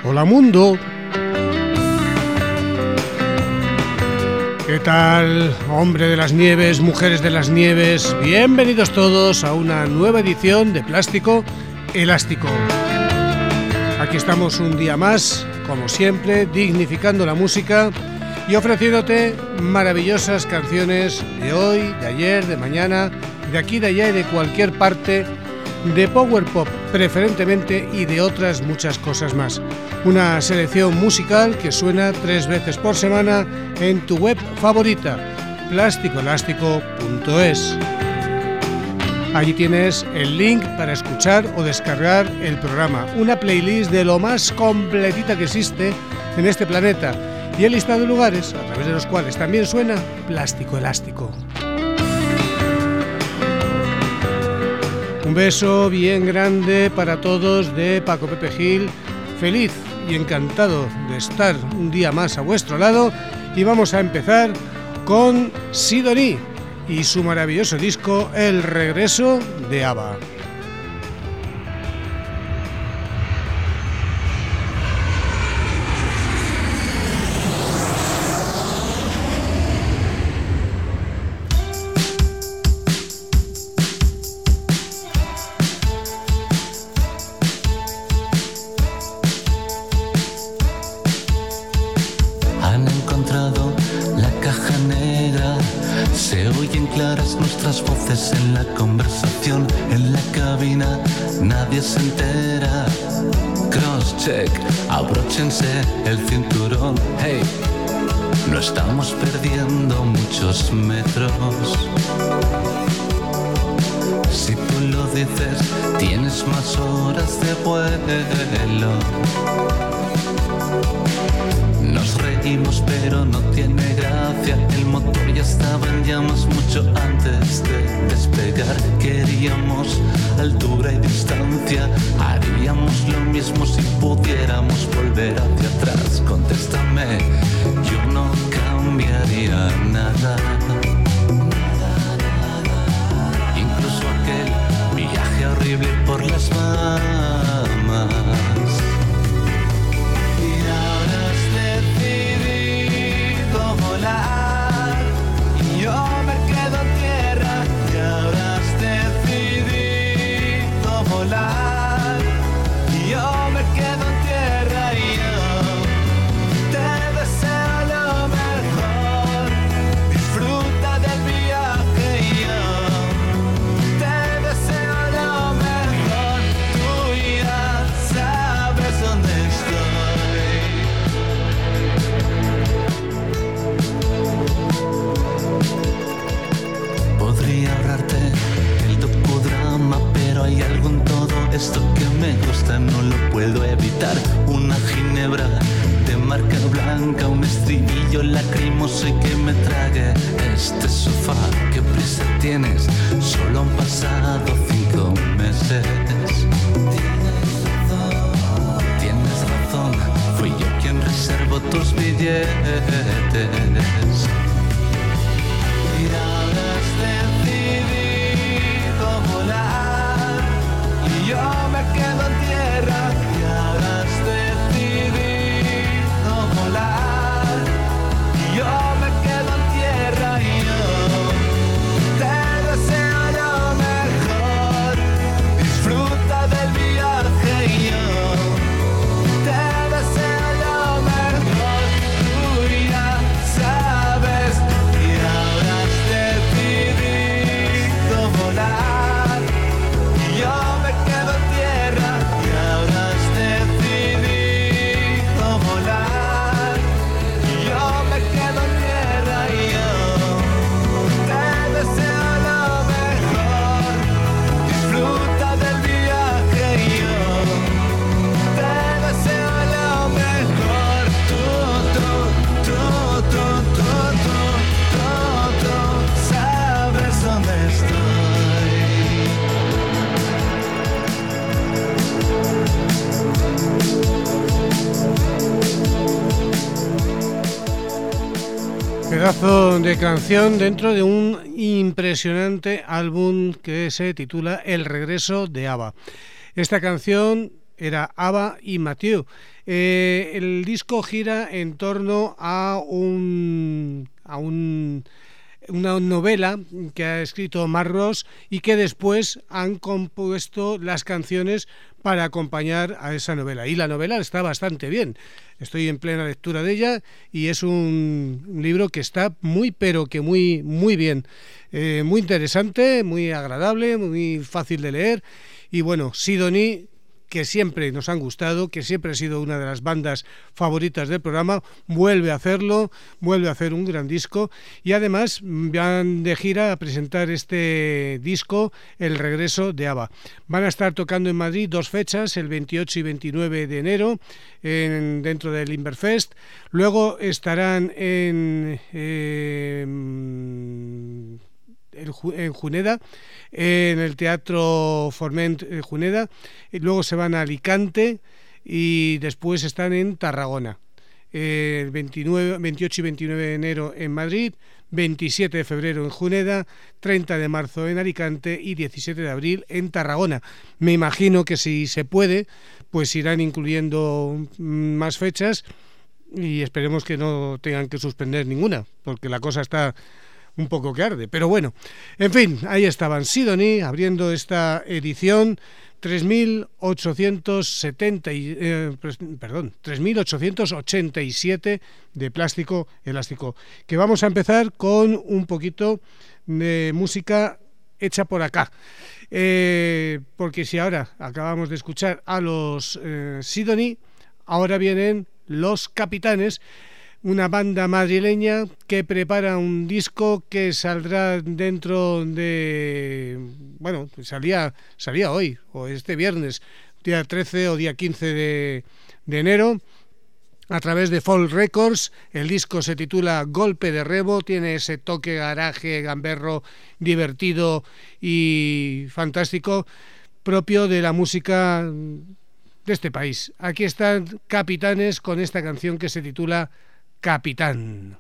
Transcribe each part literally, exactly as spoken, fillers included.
Hola mundo. ¿Qué tal, hombre de las nieves, mujeres de las nieves? Bienvenidos todos a una nueva edición de Plástico Elástico. Aquí estamos un día más, como siempre, dignificando la música y ofreciéndote maravillosas canciones de hoy, de ayer, de mañana, de aquí, de allá y de cualquier parte, de power pop preferentemente y de otras muchas cosas más. Una selección musical que suena tres veces por semana en tu web favorita, plástico elástico punto es. Allí tienes el link para escuchar o descargar el programa, una playlist de lo más completita que existe en este planeta y el listado de lugares a través de los cuales también suena Plástico Elástico. Un beso bien grande para todos de Paco Pepe Gil, feliz y encantado de estar un día más a vuestro lado, y vamos a empezar con Sidonie y su maravilloso disco El Regreso de ABBA. Nuestras voces en la conversación, en la cabina, nadie se entera. Cross-check, abróchense el cinturón. Hey, no estamos perdiendo muchos metros. Si tú lo dices, tienes más horas de vuelo. Nos reímos pero no tiene gracia. El motor ya estaba en llamas mucho antes de despegar. Queríamos altura y distancia. Haríamos lo mismo si pudiéramos volver hacia atrás. Contéstame, yo no cambiaría nada. Incluso aquel viaje horrible por las Bahamas. Y yo me quedo en tierra y ahora has decidido volar. Y yo me quedo en tierra y yo te deseo lo mejor. Disfruta del viaje y yo te deseo lo mejor. Tú ya sabes dónde estoy. Podría ahorrarte el docudrama, pero hay algo en todo esto que me gusta, no lo puedo evitar. Una ginebra de marca blanca, un estribillo lacrimoso y que me trague este sofá. ¿Qué prisa tienes? Solo han pasado cinco meses. Tienes razón, fui yo quien reservó tus billetes. Y ahora has decidido volar y yo me quedo en tierra. Y ahora has decidido volar y yo me quedo en tierra y yo te deseo lo mejor. Disfruta del viaje y yo te deseo lo mejor. Tú ya sabes. Y ahora volar y yo me quedo en tierra. Y ahora has decidido volar y yo me quedo en tierra y yo te deseo lo mejor. Disfruta del viaje y yo te deseo lo mejor. Tú, tú, tú, tú, tú, tú, tú, tú sabes dónde estoy. Pedazo de canción dentro de un impresionante álbum que se titula El Regreso de ABBA. Esta canción era Ava y Mathieu. Eh, el disco gira en torno a un a un una novela que ha escrito Mark Ross y que después han compuesto las canciones para acompañar a esa novela. Y la novela está bastante bien. Estoy en plena lectura de ella y es un libro que está muy, pero que muy, muy bien. Eh, muy interesante, muy agradable, muy fácil de leer. Y bueno, Sidonie, que siempre nos han gustado, que siempre ha sido una de las bandas favoritas del programa, vuelve a hacerlo, vuelve a hacer un gran disco y además van de gira a presentar este disco, El regreso de Ava. Van a estar tocando en Madrid dos fechas, el veintiocho y veintinueve de enero, en, dentro del Inverfest. Luego estarán en... Eh, en Juneda, en el Teatro Forment Juneda, y luego se van a Alicante y después están en Tarragona. El veintinueve, veintiocho y veintinueve de enero en Madrid, veintisiete de febrero en Juneda, treinta de marzo en Alicante y diecisiete de abril en Tarragona. Me imagino que si se puede, pues irán incluyendo más fechas y esperemos que no tengan que suspender ninguna, porque la cosa está un poco que arde, pero bueno, en fin, ahí estaban Sidonie abriendo esta edición tres mil ochocientos setenta y, eh, perdón, tres mil ochocientos ochenta y siete de Plástico Elástico, que vamos a empezar con un poquito de música hecha por acá, eh, porque si ahora acabamos de escuchar a los eh, Sidonie, ahora vienen Los Capitanes, una banda madrileña que prepara un disco que saldrá dentro de... Bueno, salía, salía hoy, o este viernes, día trece o día quince de, de enero, a través de Folk Records. El disco se titula Golpe de Rebo, tiene ese toque garaje, gamberro, divertido y fantástico, propio de la música de este país. Aquí están Capitanes con esta canción que se titula Capitán.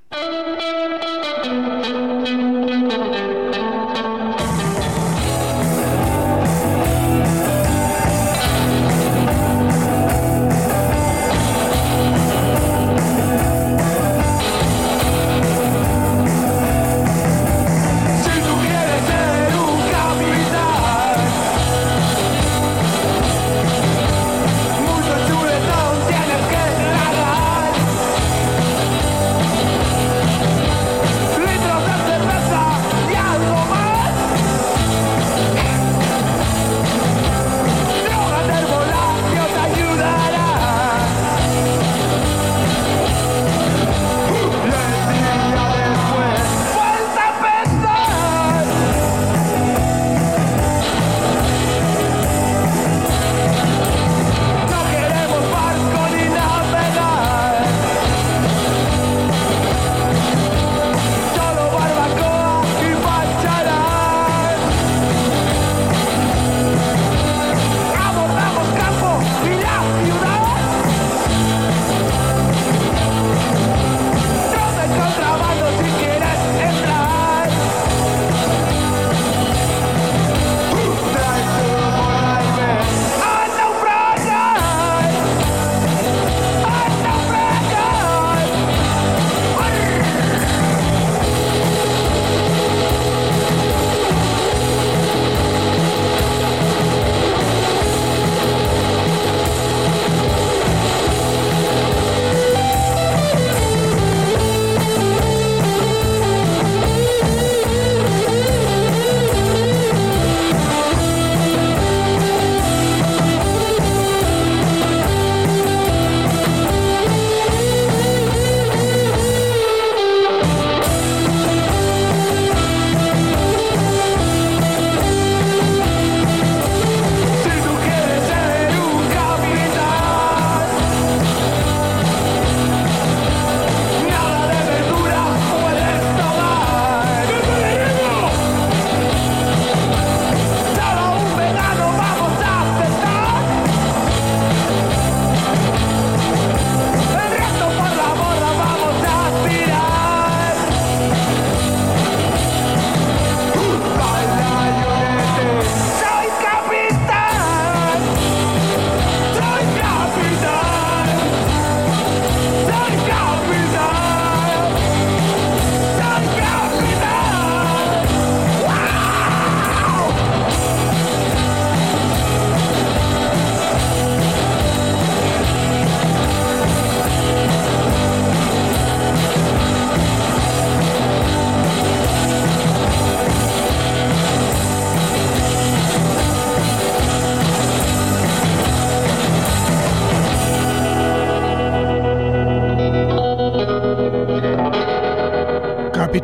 Litros de cerveza y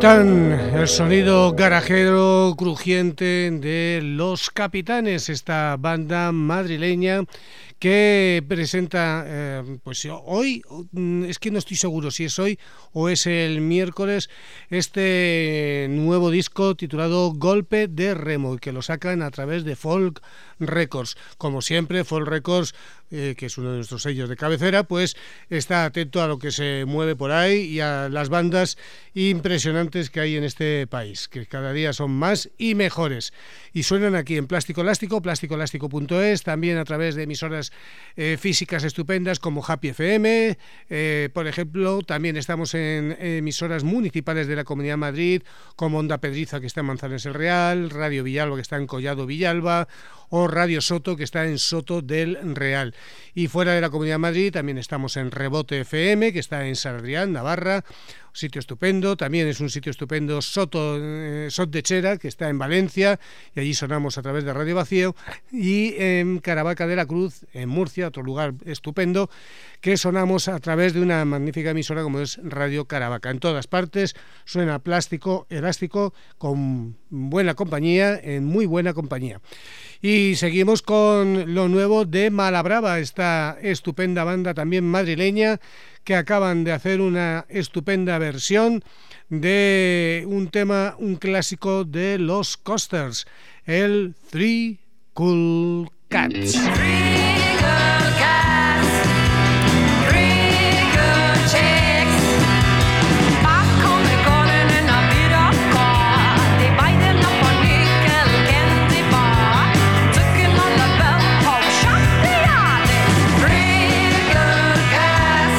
Capitán, el sonido garajero crujiente de Los Capitanes, esta banda madrileña que presenta, eh, pues hoy, es que no estoy seguro si es hoy o es el miércoles, este nuevo disco titulado Golpe de Remo, y que lo sacan a través de Folk Records. Como siempre, Folk Records, eh, que es uno de nuestros sellos de cabecera, pues está atento a lo que se mueve por ahí y a las bandas impresionantes que hay en este país, que cada día son más y mejores. Y suenan aquí en Plástico Elástico, plástico elástico punto es, también a través de emisoras eh, físicas estupendas como Happy F M, eh, por ejemplo. También estamos en emisoras municipales de la Comunidad de Madrid, como Onda Pedriza, que está en Manzanares el Real, Radio Villalba, que está en Collado Villalba, o Radio Soto, que está en Soto del Real. Y fuera de la Comunidad de Madrid también estamos en Rebote F M, que está en San Adrián, Navarra, sitio estupendo. También es un sitio estupendo Soto, eh, Sot de Chera, que está en Valencia, y allí sonamos a través de Radio Vacío. Y en Caravaca de la Cruz, en Murcia, otro lugar estupendo, que sonamos a través de una magnífica emisora como es Radio Caravaca. En todas partes suena Plástico Elástico, con buena compañía, en muy buena compañía. Y seguimos con lo nuevo de Malabrava, esta estupenda banda también madrileña, que acaban de hacer una estupenda versión de un tema, un clásico de los Coasters, el Three Cool Cats. Three cool cats, three cool chicks, back on the corner in a bit of car, divided up on nickel candy bar, took on the belt, pop shop the yard. Three cool cats,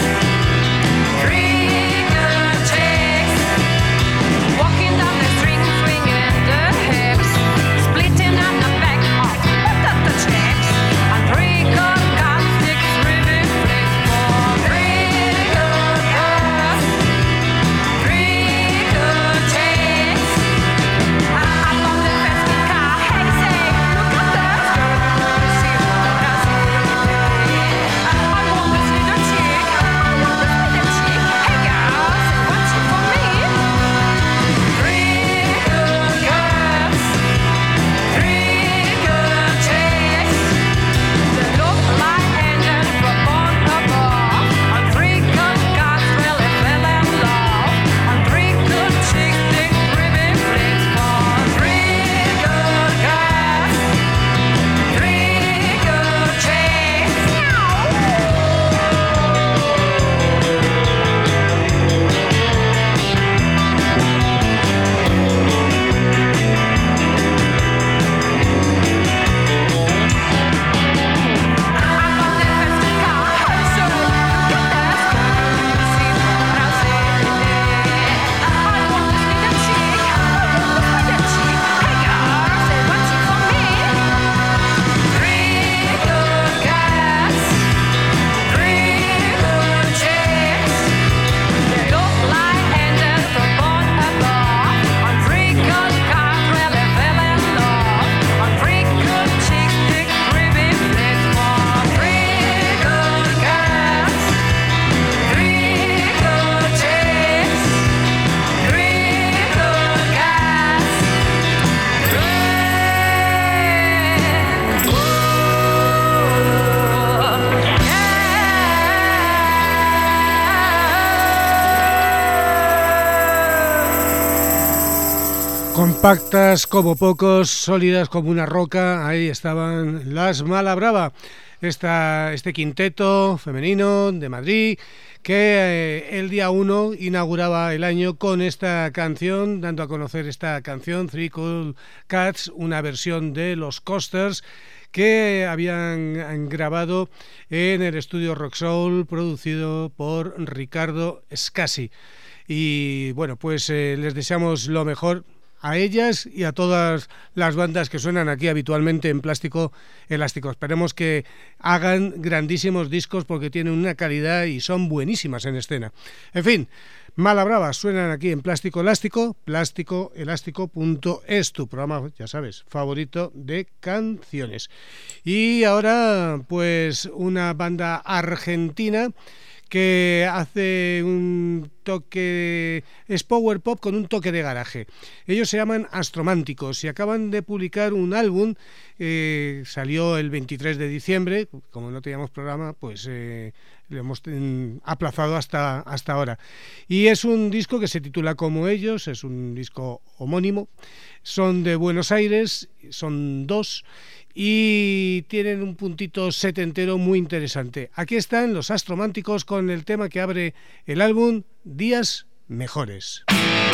three cool chicks, walking down the string, swinging the hips, splitting up the back of the chicks, and three cool cats, six ribbon flicks for three cool cats, three cool chicks. I love the festive car, hey say, look at that girl, see what I see. I want to see the chick, I want to see the chick, hey girl, say what's it for me? Three cool cats, three cool chicks, they look like angels from on above, and three cool cats really fell in love, and three cool chicks think ribbon flicks for three cool cats, three cool chicks. Compactas como pocos, sólidas como una roca, ahí estaban las Malabrava, esta, este quinteto femenino de Madrid, que eh, el día uno inauguraba el año con esta canción, dando a conocer esta canción, Three Cool Cats, una versión de los Coasters, que habían grabado en el estudio Rock Soul, producido por Ricardo Scassi. Y bueno, pues eh, les deseamos lo mejor a ellas y a todas las bandas que suenan aquí habitualmente en Plástico Elástico. Esperemos que hagan grandísimos discos porque tienen una calidad y son buenísimas en escena. En fin, Malabrava suenan aquí en Plástico Elástico, plástico elástico punto es, tu programa, ya sabes, favorito de canciones. Y ahora, pues, una banda argentina que hace un toque, es power pop con un toque de garaje. Ellos se llaman Astrománticos y acaban de publicar un álbum, eh, salió el veintitrés de diciembre, como no teníamos programa, pues eh, lo hemos eh, aplazado hasta, hasta ahora. Y es un disco que se titula como ellos, es un disco homónimo, son de Buenos Aires, son dos, y tienen un puntito setentero muy interesante. Aquí están los Astrománticos con el tema que abre el álbum, Días Mejores.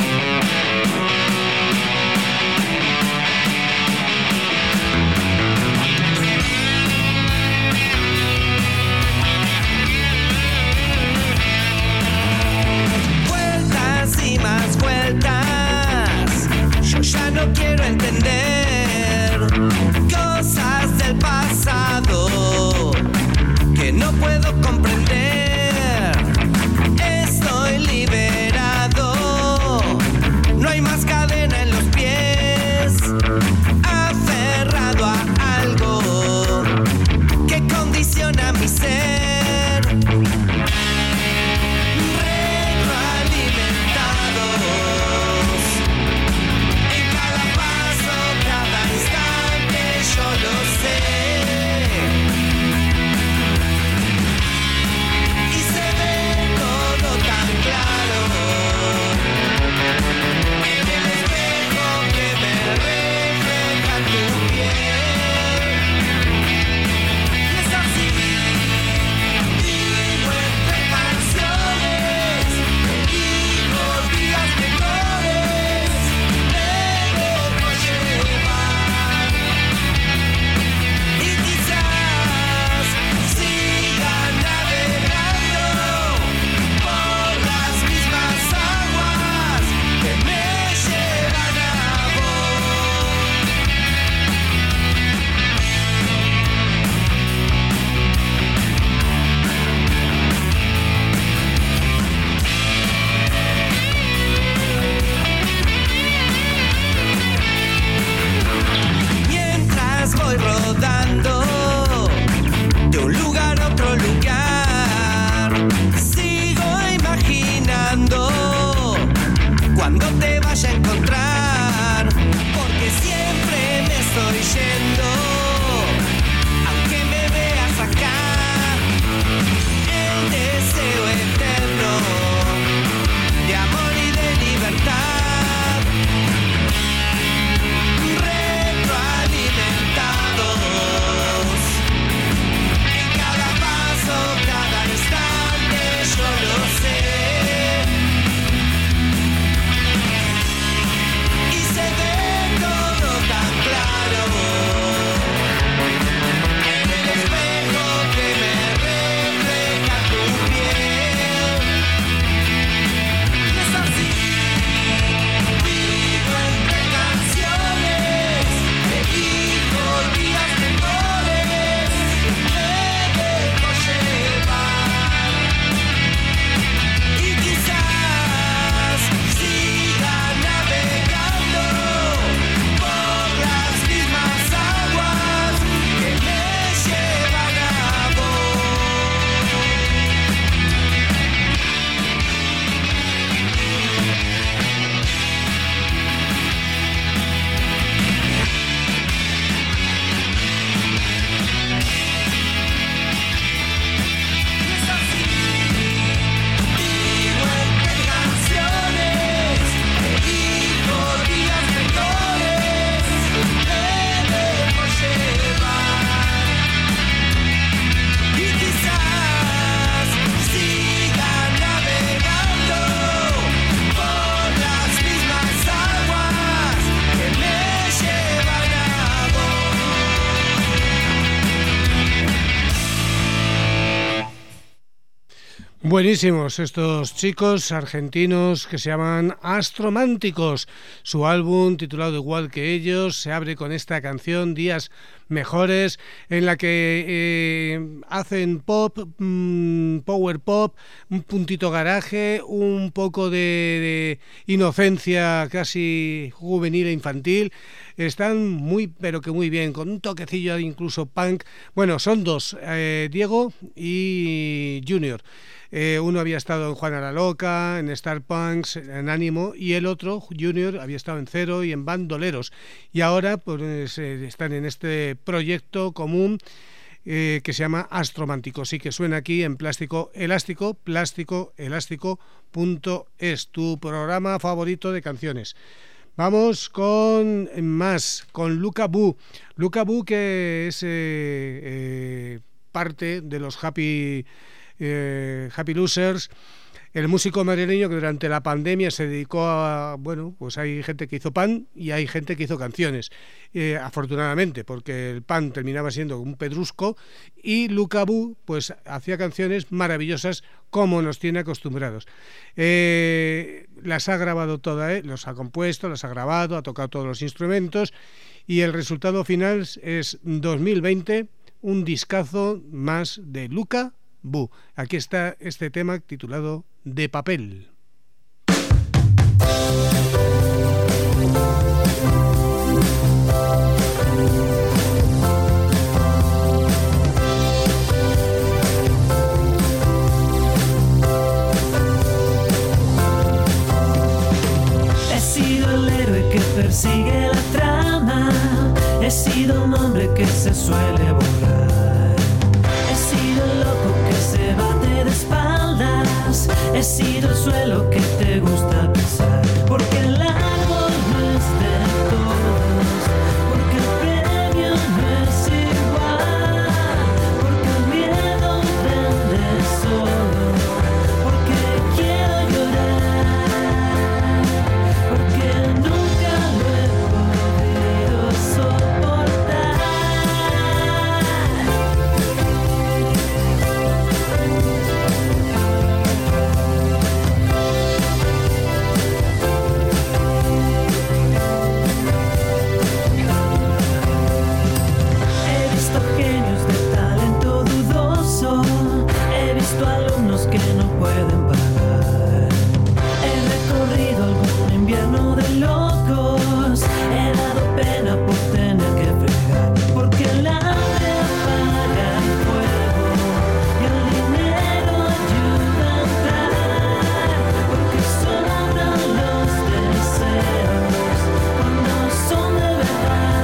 Vueltas y más vueltas, yo ya no quiero entender cosas del pasado que no puedo comprender. Estoy liberado, no hay más cadena en los pies, aferrado a algo que condiciona mi ser. Buenísimos estos chicos argentinos que se llaman Astrománticos. Su álbum, titulado igual que ellos, se abre con esta canción, Días mejores, en la que eh, hacen pop, mmm, power pop, un puntito garaje, un poco de, de inocencia casi juvenil e infantil. Están muy, pero que muy bien, con un toquecillo incluso punk. Bueno, son dos, eh, Diego y Junior. Eh, uno había estado en Juana la Loca, en Star Punks, en Ánimo, y el otro, Junior, había estado en Cero y en Bandoleros. Y ahora pues eh, están en este proyecto común eh, que se llama Astromántico. Sí, que suena aquí en Plástico Elástico, plástico elástico punto es, tu programa favorito de canciones. Vamos con más, con Luca Bu. Luca Bu, que es eh, eh, parte de los Happy... Eh, Happy Losers, el músico madrileño que durante la pandemia se dedicó a, bueno, pues hay gente que hizo pan y hay gente que hizo canciones, eh, afortunadamente, porque el pan terminaba siendo un pedrusco y Luca Bu pues hacía canciones maravillosas como nos tiene acostumbrados. Eh, las ha grabado todas, eh, los ha compuesto, las ha grabado, ha tocado todos los instrumentos y el resultado final es dos mil veinte, un discazo más de Luca Bu. Aquí está este tema titulado De Papel. He sido el héroe que persigue la trama, he sido un hombre que se suele borrar. He sido el loco que se bate de espaldas, he sido el suelo que te gusta pisar. Porque el árbol no es de todos, porque el premio no es igual, porque el miedo vende solo, porque quiero llorar, porque nunca lo he podido soportar. Alumnos que no pueden parar. He recorrido algún invierno de locos, he dado pena por tener que fregar, porque el hambre apaga el fuego y el dinero ayuda a entrar, porque sobran los deseos cuando son de verdad.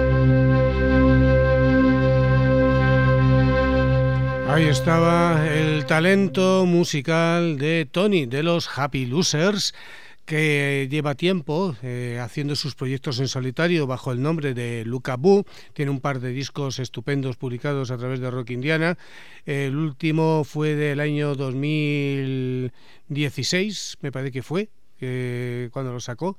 Estaba el el talento musical de Tony, de los Happy Losers, que lleva tiempo eh, haciendo sus proyectos en solitario bajo el nombre de Luca Bu. Tiene un par de discos estupendos publicados a través de Rock Indiana. El último fue del año dos mil dieciséis, me parece que fue, eh, cuando lo sacó.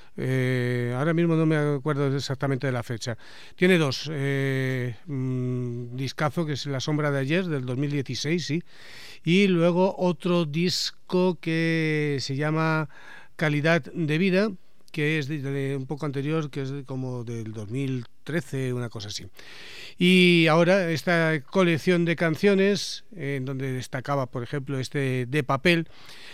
Eh, ahora mismo no me acuerdo exactamente de la fecha. Tiene dos, eh, un discazo que es La sombra de ayer, del dos mil dieciséis, sí, y luego otro disco que se llama Calidad de vida, que es de, de un poco anterior, que es de, como del dos mil trece, una cosa así. Y ahora esta colección de canciones, eh, en donde destacaba, por ejemplo, este De papel,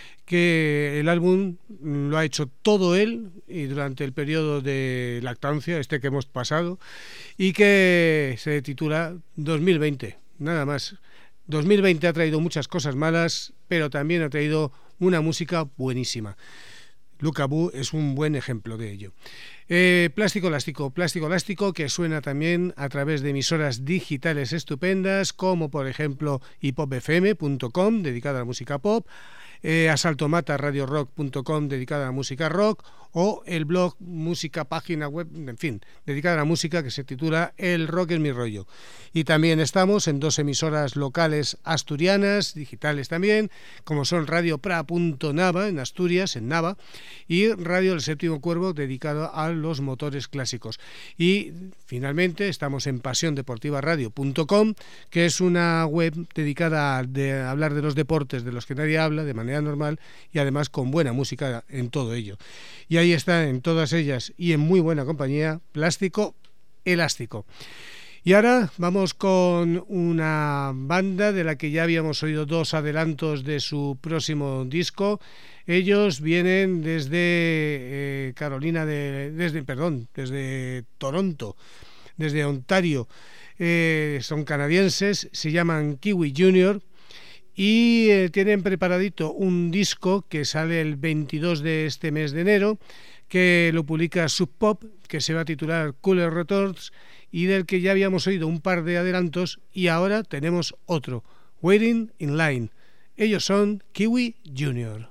que el álbum lo ha hecho todo él y durante el periodo de lactancia, este que hemos pasado, y que se titula dos mil veinte, nada más. dos mil veinte ha traído muchas cosas malas, pero también ha traído una música buenísima. Luca Bu es un buen ejemplo de ello. Eh, Plástico Elástico, Plástico Elástico, que suena también a través de emisoras digitales estupendas, como por ejemplo hipop f m punto com, dedicada a la música pop, eh, asaltomata radio rock punto com, dedicada a la música rock, o el blog Música, página web, en fin, dedicada a la música, que se titula El rock es mi rollo. Y también estamos en dos emisoras locales asturianas, digitales también, como son Radio Pra punto Nava en Asturias, en Nava, y Radio El Séptimo Cuervo, dedicado a los motores clásicos. Y finalmente estamos en pasión deportiva radio punto com, que es una web dedicada a, de, a hablar de los deportes de los que nadie habla de manera normal, y además con buena música en todo ello. Y ahí está, en todas ellas y en muy buena compañía, Plástico Elástico. Y ahora vamos con una banda de la que ya habíamos oído dos adelantos de su próximo disco. Ellos vienen desde eh, Carolina de, desde, perdón, desde Toronto, desde Ontario. Eh, son canadienses, se llaman Kiwi Junior. Y eh, tienen preparadito un disco que sale el veintidós de este mes de enero, que lo publica Sub Pop, que se va a titular Cooler Retorts, y del que ya habíamos oído un par de adelantos, y ahora tenemos otro, Waiting in Line. Ellos son Kiwi Junior.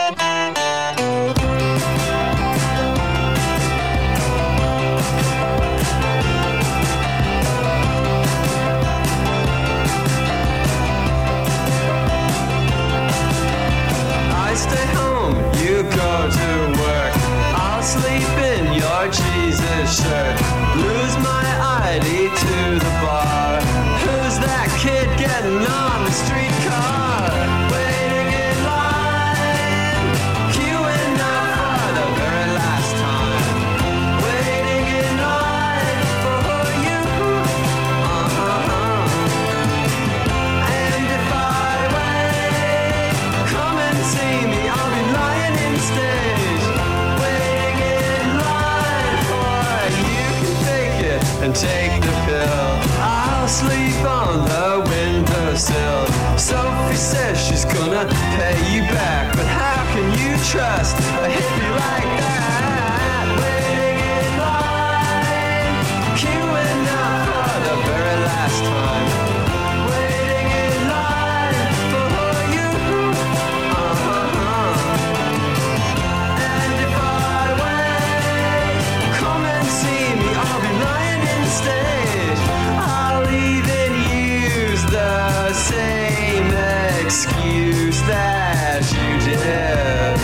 Stay home, you go to work. I'll sleep in your Jesus shirt. Lose my I D to the bar. Who's that kid getting on the streetcar? Waiting in line, queuing up for the very last time. Waiting in line for you. Uh-huh. And if I wait, come and see me. I'll be lying in stage, waiting in line for you can fake it and take the pill. I'll sleep on the windowsill. Sophie says she's gonna pay you back, but how can you trust a hippie like that? Waiting in line, queuing up for the very last time. Waiting in line for you. Uh-huh. And if I wait, come and see me. I'll be lying in stage. I'll even use the same excuse that you did.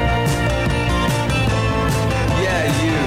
Yeah, you.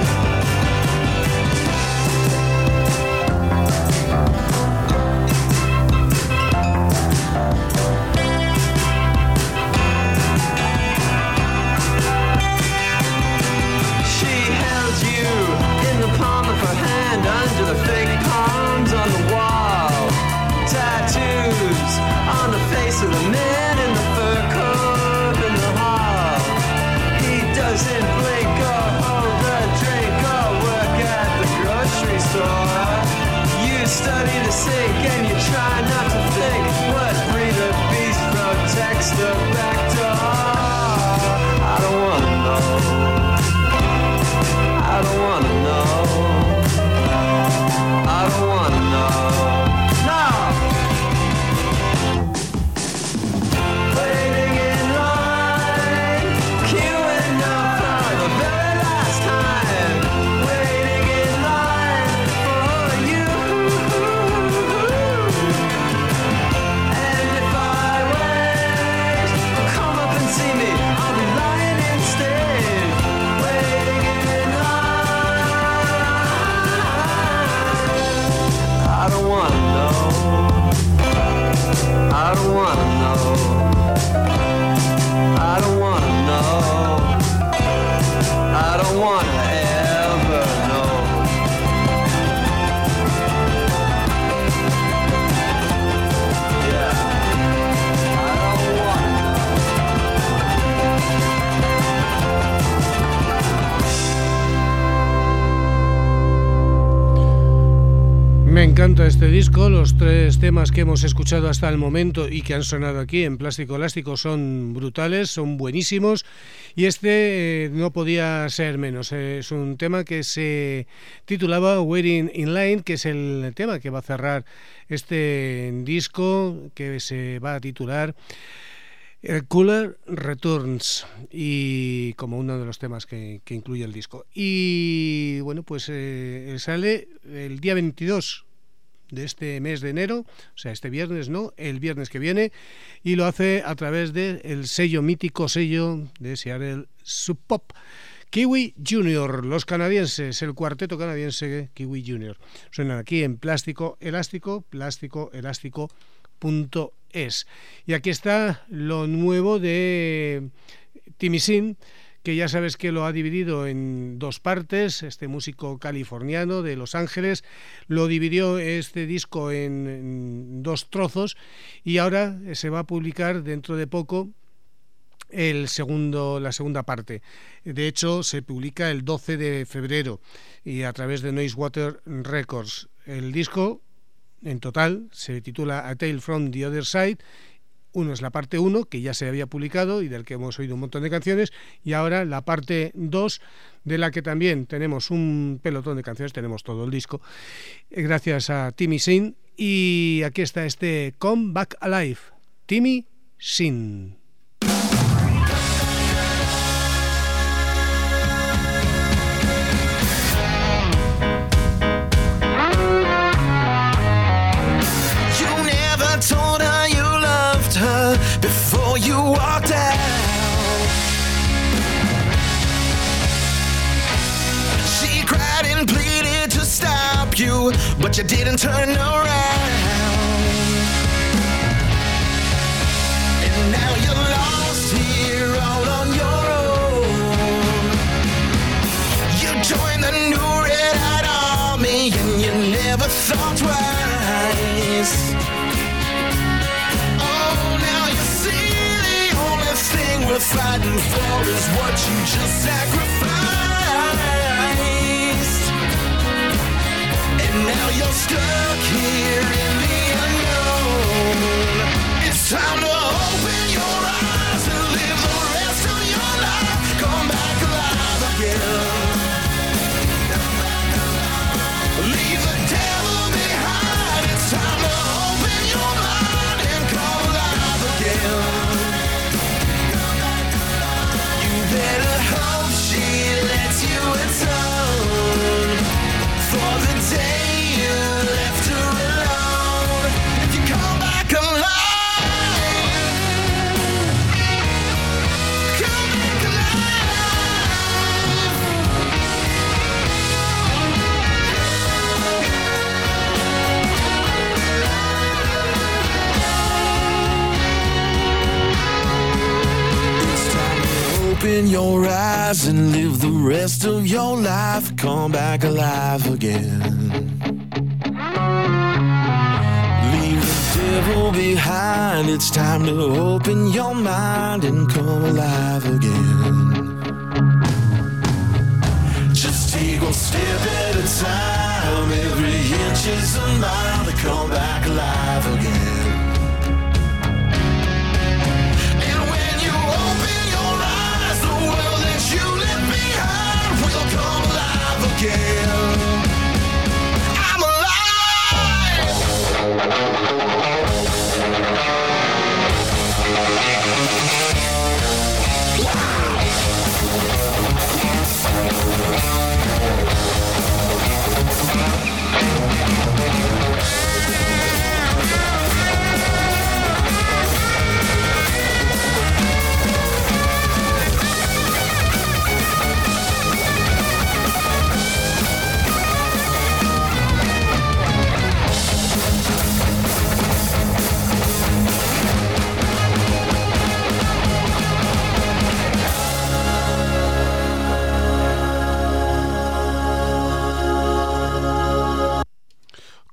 She held you in the palm of her hand under the fake palms on the wall. Tattoos on the face of the man in the fur coat in the hall. He doesn't blink or hold a drink or work at the grocery store. You study to sink and you try not to think. What breed of beast protects the back door? I don't wanna know. I don't wanna know. I don't wanna know. No! encanta este disco. Los tres temas que hemos escuchado hasta el momento y que han sonado aquí en Plástico Elástico son brutales, son buenísimos, y este eh, no podía ser menos. Es un tema que se titulaba Waiting in Line, que es el tema que va a cerrar este disco, que se va a titular El Cooler Returns, y como uno de los temas que, que incluye el disco. Y bueno, pues eh, sale el día veintidós de este mes de enero, o sea, este viernes, ¿no? El viernes que viene, y lo hace a través del sello, mítico sello de Seattle Sub Pop, Kiwi Junior, los canadienses, el cuarteto canadiense Kiwi Junior. Suenan aquí en Plástico Elástico, plástico elástico punto es. Y aquí está lo nuevo de Timmy Sin, que ya sabes que lo ha dividido en dos partes. Este músico californiano de Los Ángeles lo dividió este disco en, en dos trozos, y ahora se va a publicar dentro de poco el segundo, la segunda parte. De hecho, se publica el doce de febrero y a través de Noisewater Records. El disco en total se titula A Tale from the Other Side. Uno es la parte uno, que ya se había publicado y del que hemos oído un montón de canciones, y ahora la parte dos, de la que también tenemos un pelotón de canciones, tenemos todo el disco, gracias a Timmy Sin. Y aquí está este Come Back Alive, Timmy Sin. Told her you loved her before you walked out. She cried and pleaded to stop you, but you didn't turn around. And now you're lost here all on your own. You joined the new Red-Eyed Army and you never thought twice. We're fighting for is what you just sacrificed. And now you're stuck here in the unknown. It's time to open your eyes and live the rest of your life. Come back alive again. Leave the devil behind. It's time to open your mind and come alive again. Better hope she lets you atone for the day you left her alone. If you come back alive, come back Open your eyes and live the rest of your life. Come back alive again. Leave the devil behind. It's time to open your mind and come alive again. Just take one step at a time. Every inch is a mile to come back alive again. Again. I'm alive. Wow.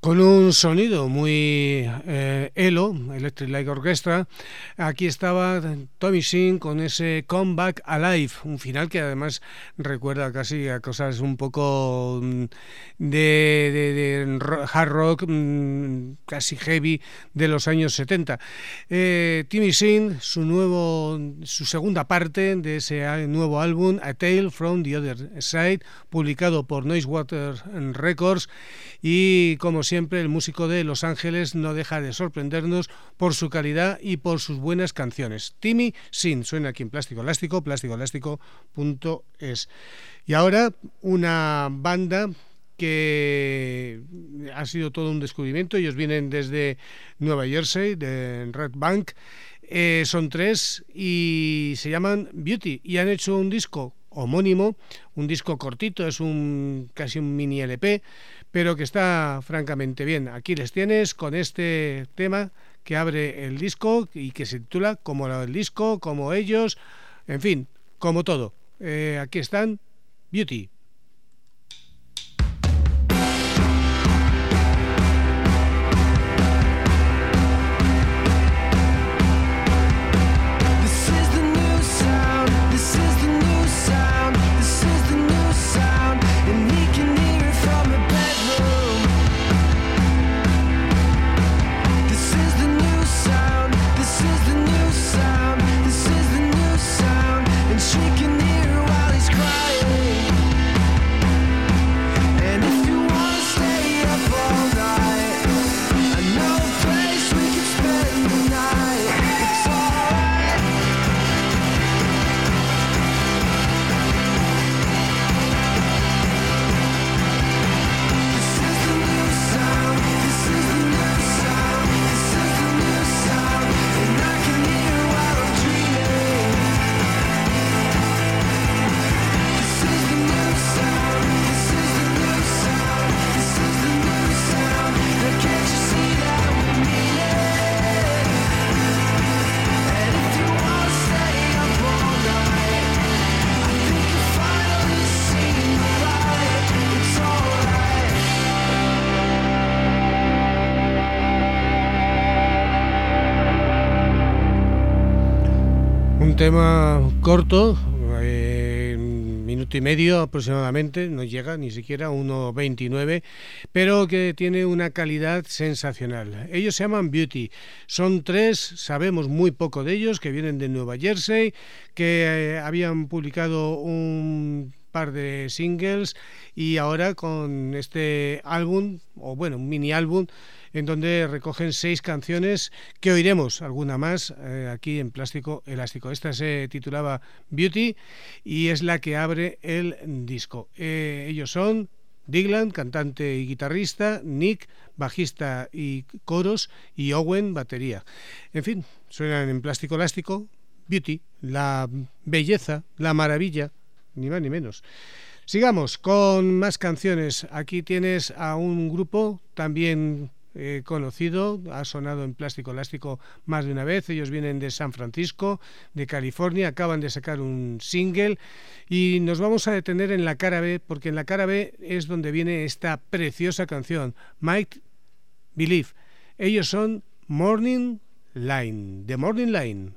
con un sonido muy eh, elo, Electric Light Orchestra. Aquí estaba Tommy Shin con ese Comeback Alive, un final que además recuerda casi a cosas un poco de, de, de hard rock, casi heavy de los años setenta. Eh, Tommy Shin, su nuevo, su segunda parte de ese nuevo álbum, A Tale from the Other Side, publicado por Noisewater Records, y como siempre el músico de Los Ángeles no deja de sorprendernos por su calidad y por sus buenas canciones. Tommy Shin suena aquí en Plástico Elástico, plástico elástico punto es. Y ahora una banda que ha sido todo un descubrimiento. Ellos vienen desde Nueva Jersey, de Red Bank. Eh, son tres y se llaman Beauty y han hecho un disco homónimo, un disco cortito, es un casi un mini L P, pero que está francamente bien. Aquí les tienes con este tema que abre el disco y que se titula como el disco, como ellos, en fin, como todo. Eh, aquí están Beauty. Tema corto, eh, minuto y medio aproximadamente, no llega ni siquiera a uno veintinueve, pero que tiene una calidad sensacional. Ellos se llaman Beauty, son tres, sabemos muy poco de ellos, que vienen de Nueva Jersey, que eh, habían publicado un par de singles y ahora con este álbum, o bueno, un mini álbum, en donde recogen seis canciones que oiremos, alguna más, eh, aquí en Plástico Elástico. Esta se titulaba Beauty y es la que abre el disco. Eh, ellos son Diglan, cantante y guitarrista, Nick, bajista y coros, y Owen, batería. En fin, suenan en Plástico Elástico, Beauty, la belleza, la maravilla, ni más ni menos. Sigamos con más canciones. Aquí tienes a un grupo también Eh, conocido, ha sonado en Plástico Elástico más de una vez. Ellos vienen de San Francisco, de California, acaban de sacar un single y nos vamos a detener en la cara B, porque en la cara B es donde viene esta preciosa canción, Might Believe. Ellos son Morning Line, The Morning Line.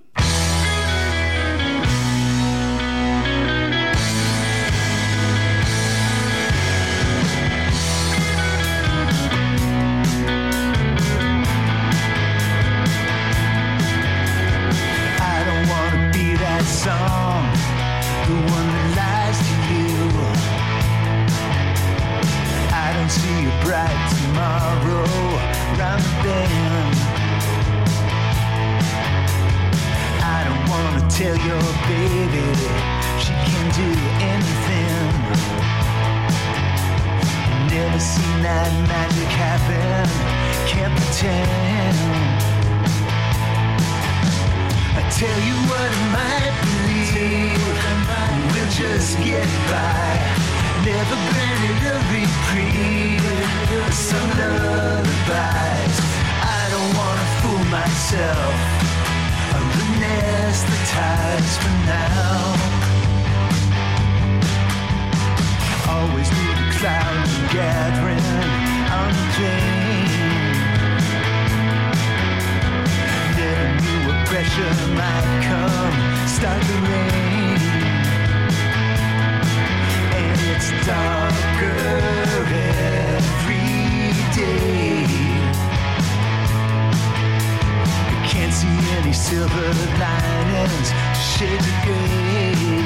Song, the one that lies to you. I don't see a bright tomorrow round the bend. I don't wanna tell your baby she can do anything. Never seen that magic happen, can't pretend. I tell you what I might believe, we'll just get by. Never granted a reprieve, some lullabies. I don't wanna fool myself, I'll anesthetize for now. Always knew the clouds were gathering on the plain. linings to shades of gray.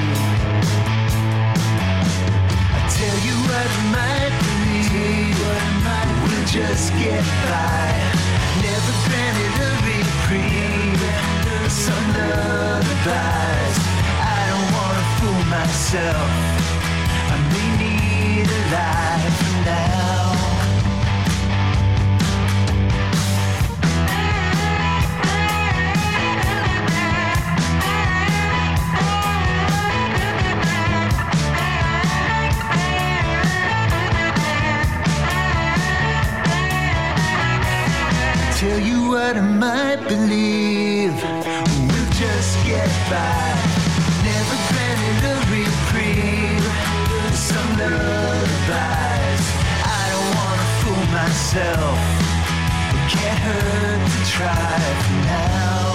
I tell you what might believe, we'll just get by. Never granted a reprieve, some lullabies. I don't wanna fool myself, I may need a life now. Tell you what I might believe, we'll just get by. Never granted a reprieve, some lullabies. I don't wanna fool myself, it can't hurt to try for now.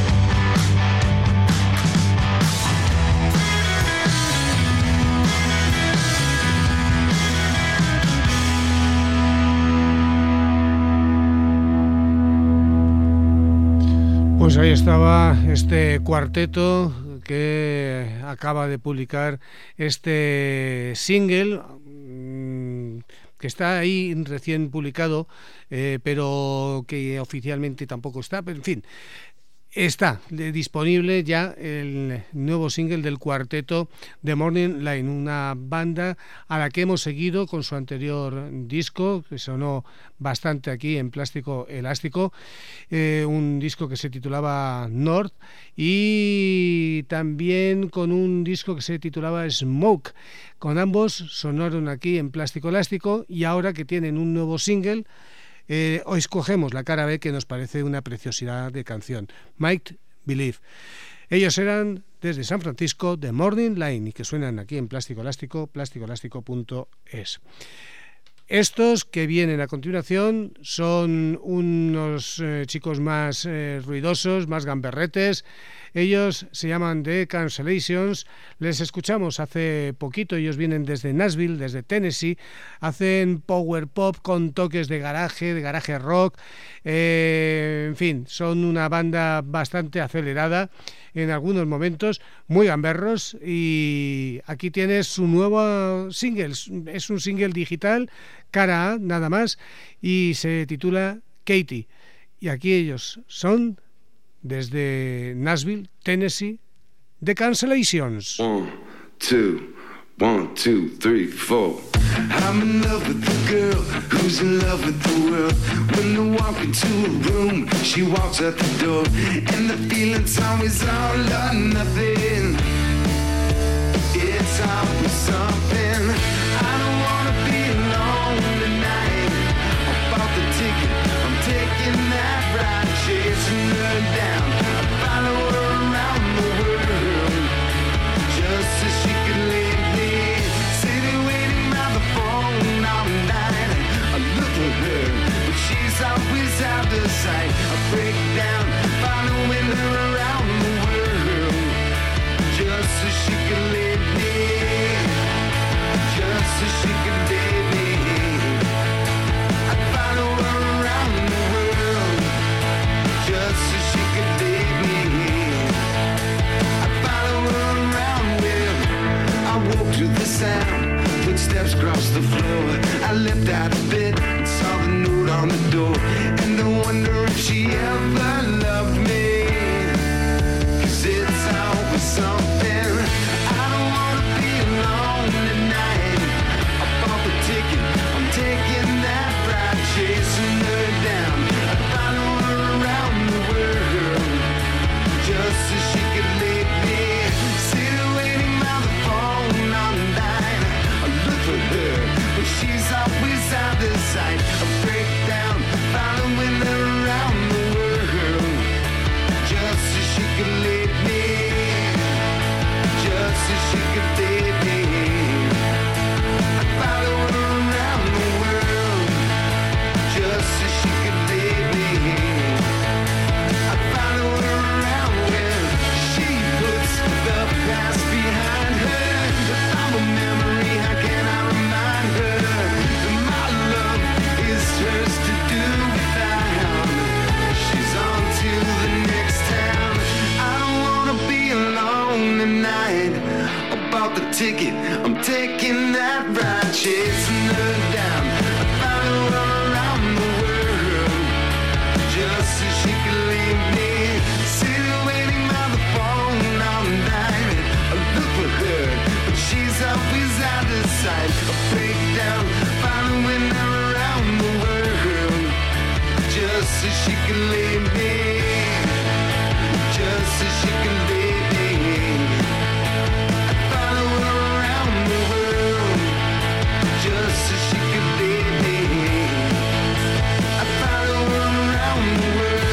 Pues ahí estaba este cuarteto que acaba de publicar este single mmm, que está ahí recién publicado, eh, pero que oficialmente tampoco está, pero en fin, está disponible ya el nuevo single del cuarteto The Morning Line, una banda a la que hemos seguido con su anterior disco, que sonó bastante aquí en Plástico Elástico, eh, un disco que se titulaba North, y también con un disco que se titulaba Smoke. Con ambos sonaron aquí en Plástico Elástico, y ahora que tienen un nuevo single, Eh, hoy escogemos la cara B, que nos parece una preciosidad de canción, Might Believe. Ellos eran desde San Francisco, The Morning Line, y que suenan aquí en Plástico Elástico, plástico elástico punto es. Estos que vienen a continuación son unos eh, chicos más eh, ruidosos, más gamberretes. Ellos se llaman The Cancellations. Les escuchamos hace poquito. Ellos vienen desde Nashville, desde Tennessee. Hacen power pop con toques de garaje, de garaje rock. Eh, en fin, son una banda bastante acelerada en algunos momentos, muy gamberros. Y aquí tienes su nuevo single. Es un single digital, cara A, nada más, y se titula Katie. Y aquí ellos son, desde Nashville, Tennessee, The Cancellations. One, two, one, two, three, four. I'm in love with the girl who's in love with the world. When I walk into a room, she walks out the door, and the feeling's always all or nothing. It's always something. I don't wanna be alone tonight. I bought the ticket, I'm taking that ride, chasing her down. I follow her around the world, just so she can leave me. Sitting waiting by the phone all night. I look at her, but she's always out of sight. I break down, following her around the world, just so she can leave me, just so she can leave me. I follow her around the world, just so she can leave me. I follow her around, well, I woke to the sound, footsteps cross the floor. I leapt out of bed and saw the note on the door, and I wonder if she ever loved me, 'cause it's always something. I don't wanna be alone tonight. I bought the ticket, I'm taking that ride, chasing her down. I follow her around the world, just so she could leave me. Sitting waiting by the phone all night. I look for her, but she's always out of sight. I break down, following her around the world, bought the ticket. I'm taking that ride, chasing her down. I found her all around the world, just so she could leave me. Sitting waiting by the phone all night. I look for her, but she's always out of sight. I break down, following her around the world, just so she could leave me. Just so she could leave me. I follow her around the world, just so she could leave me. I follow her around the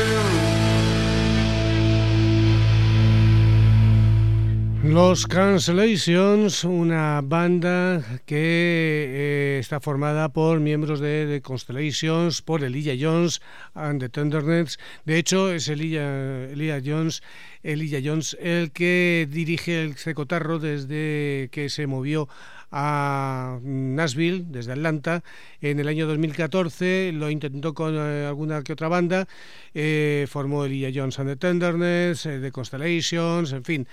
world. Los Cancellations, una banda que eh, está formada por miembros de The Constellations, por Elijah Jones and the Tendernets. De hecho, es Elijah, Elijah Jones, Elijah Jones el que dirige el Cecotarro desde que se movió a Nashville, desde Atlanta, en el año dos mil catorce. Lo intentó con eh, alguna que otra banda, eh, formó Elijah Jones and the Tendernets, eh, The Constellations, en fin,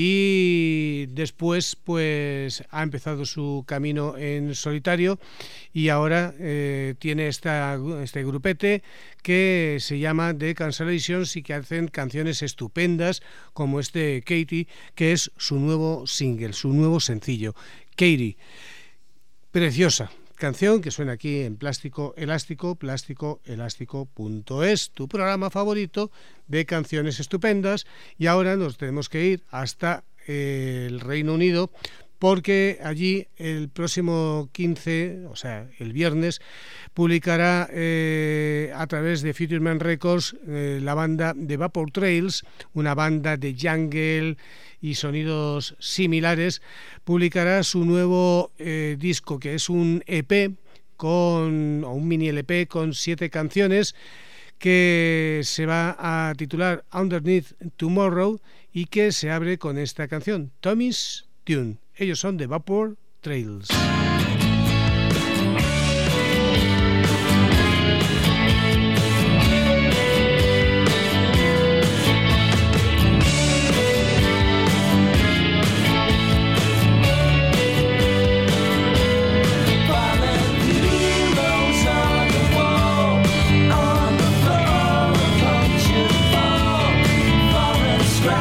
y después pues ha empezado su camino en solitario y ahora eh, tiene esta, este grupete que se llama The Cancellations y que hacen canciones estupendas como este Katie, que es su nuevo single, su nuevo sencillo. Katie, preciosa canción que suena aquí en Plástico Elástico, plástico elástico punto es, tu programa favorito de canciones estupendas. Y ahora nos tenemos que ir hasta eh, el Reino Unido, porque allí el próximo quince, o sea, el viernes, publicará eh, a través de Future Man Records eh, la banda de Vapor Trails, una banda de jungle y sonidos similares. Publicará su nuevo eh, disco, que es un E P con, o un mini L P con siete canciones, que se va a titular Underneath Tomorrow y que se abre con esta canción, Tommy's Tune. Ellos son de Vapor Trails.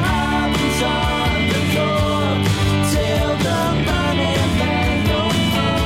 Till the money man don't fall.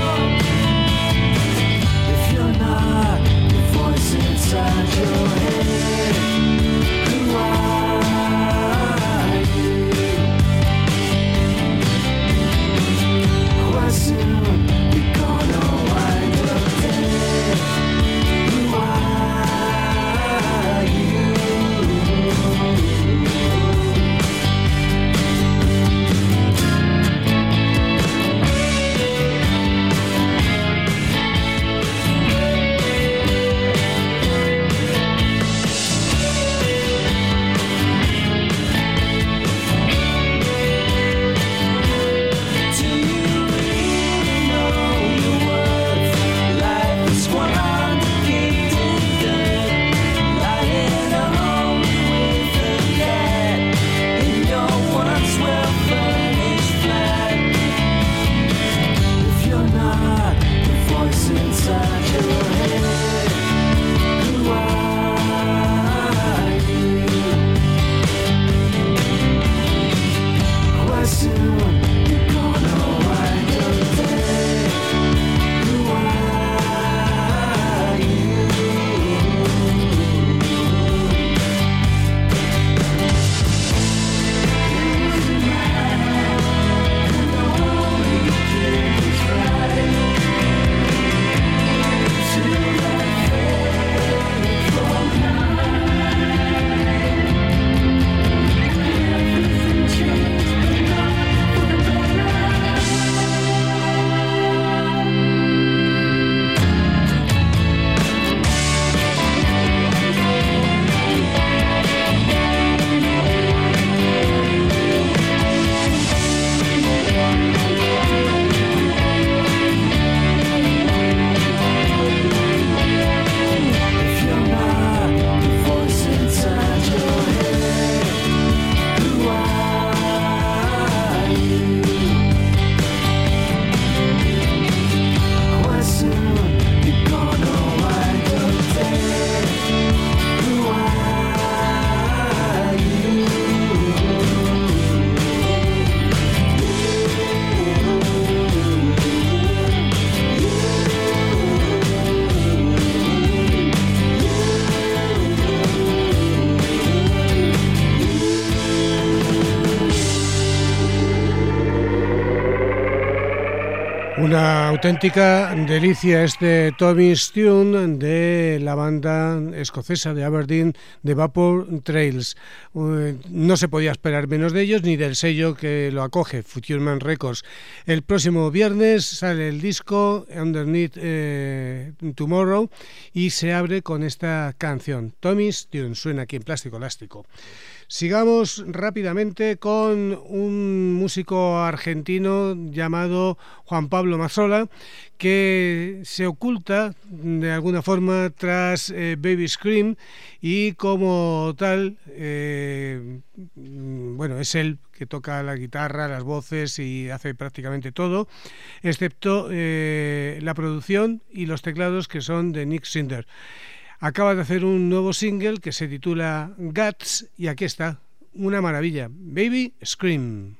Una auténtica delicia este Tommy's Tune de la banda escocesa de Aberdeen de Vapor Trails. No se podía esperar menos de ellos ni del sello que lo acoge, Futureman Records. El próximo viernes sale el disco Underneath eh, Tomorrow y se abre con esta canción. Tommy's Tune suena aquí en Plástico Elástico. Sigamos rápidamente con un músico argentino llamado Juan Pablo Mazzola, que se oculta de alguna forma tras eh, Baby Scream y como tal, eh, bueno, es él que toca la guitarra, las voces y hace prácticamente todo, excepto eh, la producción y los teclados que son de Nick Sinder. Acaba de hacer un nuevo single que se titula Guts y aquí está, una maravilla, Baby Scream.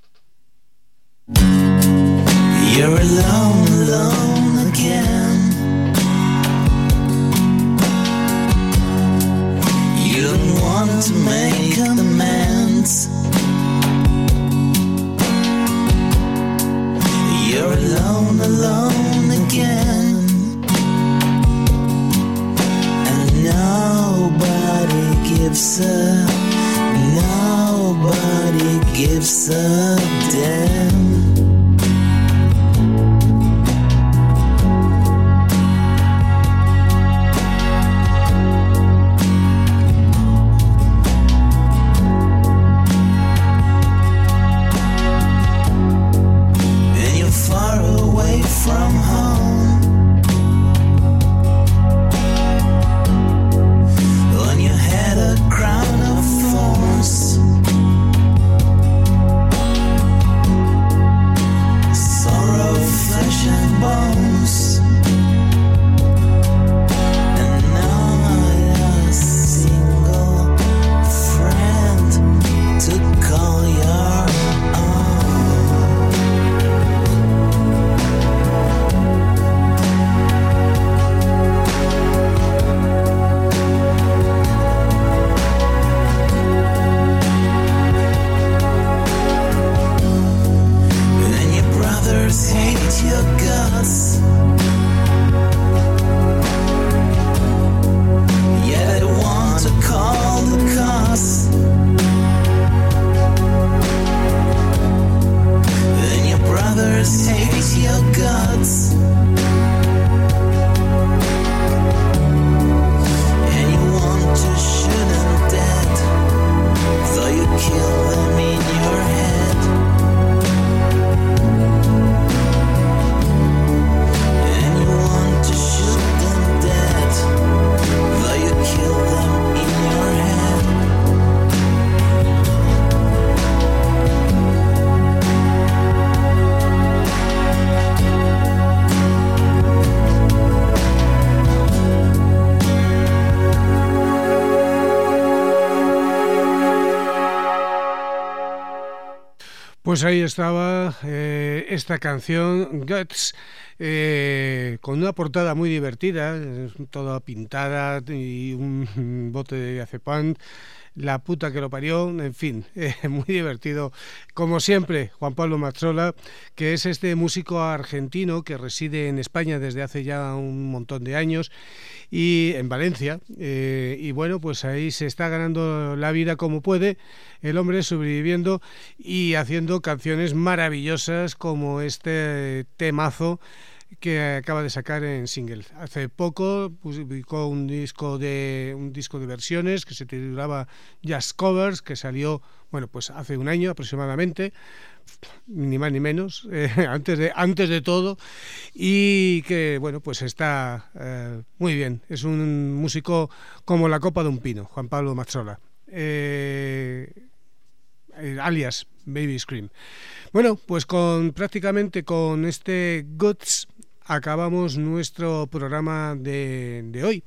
You're alone, alone again. You don't want to make amends. You're alone, alone again. Nobody gives a, nobody gives a damn. And you're far away from home. Crown of thorns, sorrow, flesh and bones, and not a single friend to call your own. Hate your guts, yeah, they want to call the cost. Then your brothers hate your guts, and you want to shoot them dead, though you kill them in your head. Pues ahí estaba eh, esta canción, Guts, eh, con una portada muy divertida, toda pintada y un bote de azepam, la puta que lo parió, en fin, eh, muy divertido. Como siempre, Juan Pablo Mazzola, que es este músico argentino que reside en España desde hace ya un montón de años y en Valencia, eh, y bueno, pues ahí se está ganando la vida como puede, el hombre sobreviviendo y haciendo canciones maravillosas como este temazo que acaba de sacar en single. Hace poco publicó un disco de un disco de versiones que se titulaba Just Covers, que salió, bueno, pues hace un año aproximadamente, ni más ni menos, eh, antes de antes de todo, y que bueno, pues está eh, muy bien. Es un músico como la copa de un pino, Juan Pablo Mazzola, eh, alias Baby Scream. Bueno, pues con prácticamente con este Guts acabamos nuestro programa de, de hoy.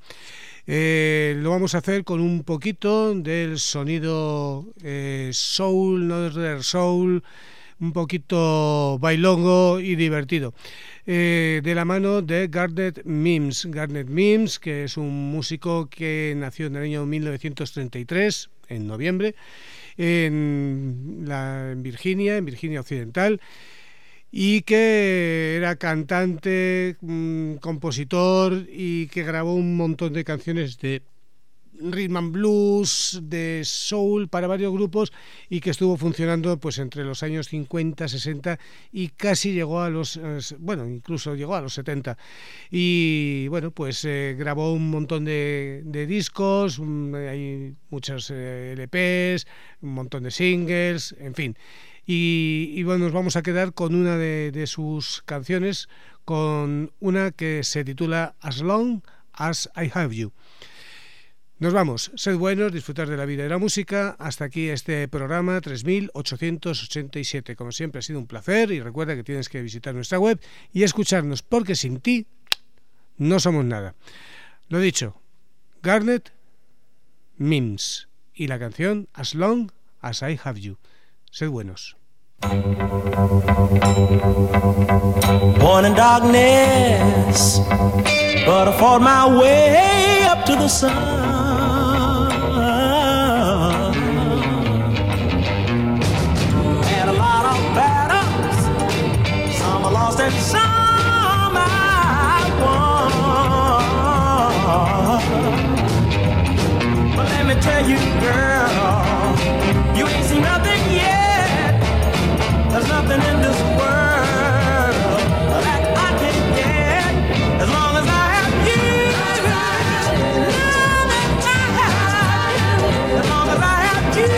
Eh, lo vamos a hacer con un poquito del sonido eh, soul, northern soul, un poquito bailongo y divertido, eh, de la mano de Garnet Mims. Garnet Mims, que es un músico que nació en el año mil novecientos treinta y tres, en noviembre, en, la, en Virginia, en Virginia Occidental, y que era cantante, mmm, compositor y que grabó un montón de canciones de rhythm and blues, de soul para varios grupos y que estuvo funcionando pues entre los años cincuenta, sesenta y casi llegó a los, eh, bueno, incluso llegó a los setenta. Y bueno, pues eh, grabó un montón de, de discos, um, hay muchos eh, L Pes, un montón de singles, en fin. Y, y bueno, nos vamos a quedar con una de, de sus canciones, con una que se titula As Long As I Have You. Nos vamos, sed buenos, disfrutar de la vida y de la música. Hasta aquí este programa tres mil ochocientos ochenta y siete. Como siempre ha sido un placer y recuerda que tienes que visitar nuestra web y escucharnos porque sin ti no somos nada. Lo dicho, Garnet Mims y la canción As Long As I Have You. Sed buenos. Born in darkness, but I fought my way up to the sun. Had a lot of battles, some I lost and some I won. But let me tell you, girl, you ain't seen nothing yet. There's nothing in this world that I can get as long as I have you. As long as I have you.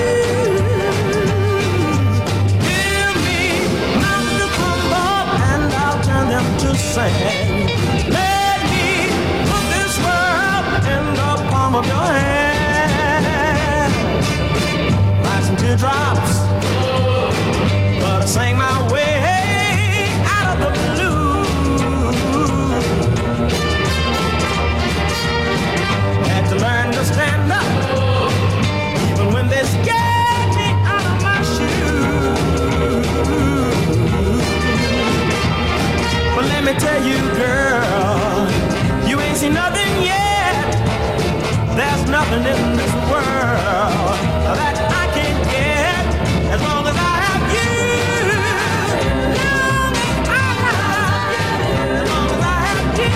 Give me mountains to crumble and I'll turn them to sand. Let me put this world in the palm of your hand. Like some teardrops, but I sang my way out of the blue. Had to learn to stand up, even when they scared me out of my shoes. But let me tell you, girl, you ain't seen nothing yet. There's nothing in this world that I can get as long as I have you. As long as I have you.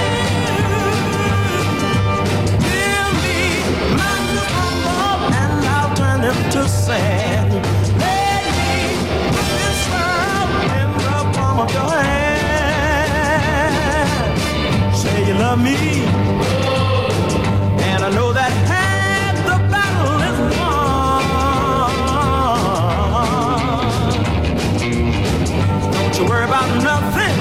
Give me mountains to crumble and I'll turn them to sand. Let me put this world in the palm of your hand. Say you love me, and I know that half the battle is won. Don't you worry about nothing,